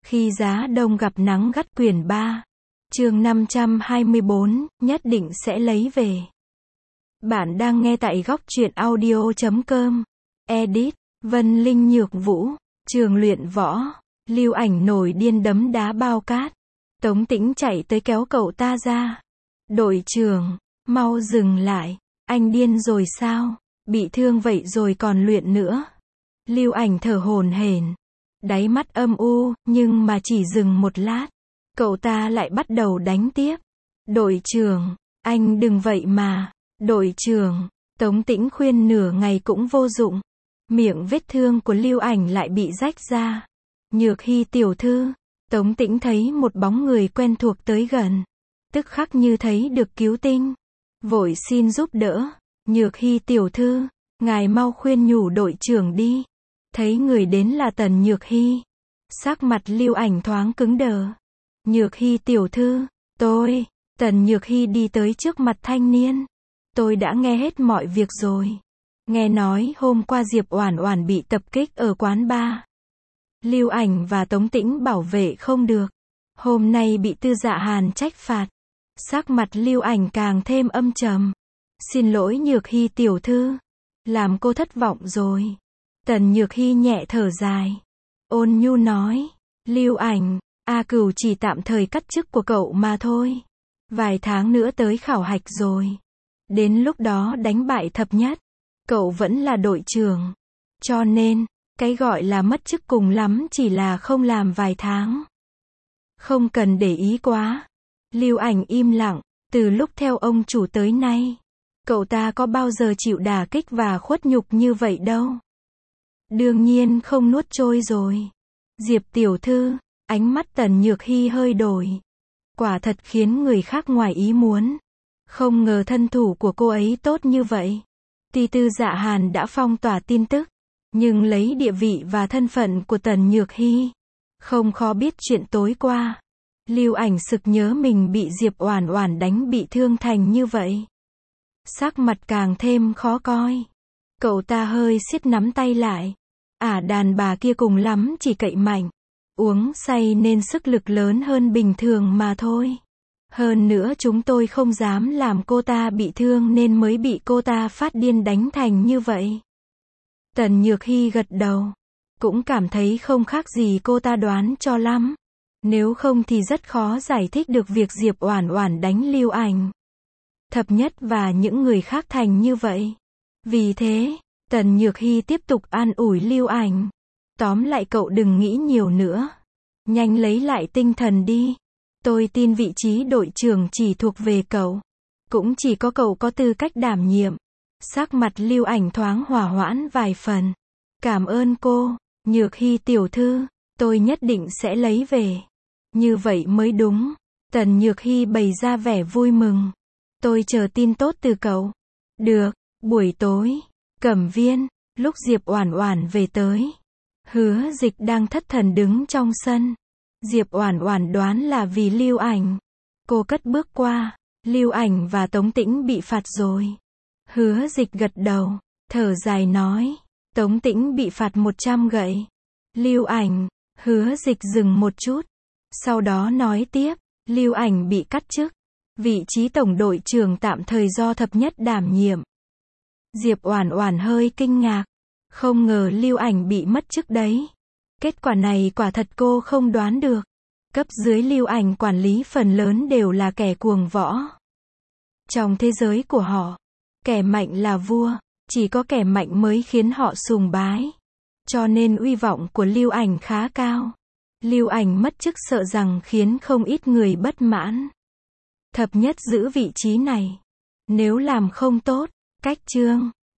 Khi giá đông gặp nắng gắt quyển 3. Chương 524, nhất định sẽ lấy về. Bạn đang nghe tại góc truyện audio.com. Edit, Vân Linh Nhược Vũ, trường luyện võ, Lưu Ảnh nổi điên đấm đá bao cát. Tống Tĩnh chạy tới kéo cậu ta ra. Đội trưởng, mau dừng lại, anh điên rồi sao? Bị thương vậy rồi còn luyện nữa. Lưu Ảnh thở hổn hển, đáy mắt âm u, nhưng mà chỉ dừng một lát, cậu ta lại bắt đầu đánh tiếp. Đội trưởng, anh đừng vậy mà. Đội trưởng, Tống Tĩnh khuyên nửa ngày cũng vô dụng. Miệng vết thương của Lưu Ảnh lại bị rách ra. Nhược Hy tiểu thư, Tống Tĩnh thấy một bóng người quen thuộc tới gần, tức khắc như thấy được cứu tinh, vội xin giúp đỡ. Nhược Hy tiểu thư, ngài mau khuyên nhủ đội trưởng đi. Thấy người đến là Tần Nhược Hy, sắc mặt Lưu Ảnh thoáng cứng đờ. Nhược Hy tiểu thư, Tần Nhược Hy đi tới trước mặt thanh niên. Tôi đã nghe hết mọi việc rồi. Nghe nói hôm qua Diệp Oản Oản bị tập kích ở quán bar. Lưu Ảnh và Tống Tĩnh bảo vệ không được. Hôm nay bị Tư Dạ Hàn trách phạt. Sắc mặt Lưu Ảnh càng thêm âm trầm. Xin lỗi Nhược Hy tiểu thư, làm cô thất vọng rồi. Tần Nhược Hy nhẹ thở dài, ôn nhu nói, Lưu Ảnh, A Cửu chỉ tạm thời cắt chức của cậu mà thôi. Vài tháng nữa tới khảo hạch rồi. Đến lúc đó đánh bại thập nhất, cậu vẫn là đội trưởng. Cho nên, cái gọi là mất chức cùng lắm chỉ là không làm vài tháng. Không cần để ý quá. Lưu Ảnh im lặng, từ lúc theo ông chủ tới nay, cậu ta có bao giờ chịu đả kích và khuất nhục như vậy đâu. Đương nhiên không nuốt trôi rồi. Diệp tiểu thư, ánh mắt Tần Nhược Hy hơi đổi. Quả thật khiến người khác ngoài ý muốn. Không ngờ thân thủ của cô ấy tốt như vậy. Tuy Tư Dạ Hàn đã phong tỏa tin tức, nhưng lấy địa vị và thân phận của Tần Nhược Hy, không khó biết chuyện tối qua. Lưu Ảnh sực nhớ mình bị Diệp Oản Oản đánh bị thương thành như vậy. Sắc mặt càng thêm khó coi. Cậu ta hơi siết nắm tay lại. Đàn bà kia cùng lắm chỉ cậy mạnh, uống say nên sức lực lớn hơn bình thường mà thôi. Hơn nữa chúng tôi không dám làm cô ta bị thương nên mới bị cô ta phát điên đánh thành như vậy. Tần Nhược Hy gật đầu, cũng cảm thấy không khác gì cô ta đoán cho lắm. Nếu không thì rất khó giải thích được việc Diệp Oản Oản đánh Lưu Ảnh, thập nhất và những người khác thành như vậy. Vì thế, Tần Nhược Hy tiếp tục an ủi Lưu Ảnh. Tóm lại cậu đừng nghĩ nhiều nữa. Nhanh lấy lại tinh thần đi. Tôi tin vị trí đội trưởng chỉ thuộc về cậu. Cũng chỉ có cậu có tư cách đảm nhiệm. Sắc mặt Lưu Ảnh thoáng hòa hoãn vài phần. Cảm ơn cô, Nhược Hy tiểu thư. Tôi nhất định sẽ lấy về. Như vậy mới đúng. Tần Nhược Hy bày ra vẻ vui mừng. Tôi chờ tin tốt từ cậu. Được, buổi tối, Cẩm Viên, lúc Diệp Oản Oản về tới, Hứa Dịch đang thất thần đứng trong sân. Diệp Oản Oản đoán là vì Lưu Ảnh. Cô cất bước qua, Lưu Ảnh và Tống Tĩnh bị phạt rồi. Hứa Dịch gật đầu, thở dài nói, Tống Tĩnh bị phạt 100 gậy. Lưu Ảnh, Hứa Dịch dừng một chút, sau đó nói tiếp, Lưu Ảnh bị cắt chức. Vị trí tổng đội trưởng tạm thời do thập nhất đảm nhiệm. Diệp Oản Oản hơi kinh ngạc, không ngờ Lưu Ảnh bị mất chức đấy. Kết quả này quả thật cô không đoán được. Cấp dưới Lưu Ảnh quản lý phần lớn đều là kẻ cuồng võ. Trong thế giới của họ, kẻ mạnh là vua, chỉ có kẻ mạnh mới khiến họ sùng bái. Cho nên uy vọng của Lưu Ảnh khá cao. Lưu Ảnh mất chức sợ rằng khiến không ít người bất mãn. Thập nhất giữ vị trí này, nếu làm không tốt, cách chương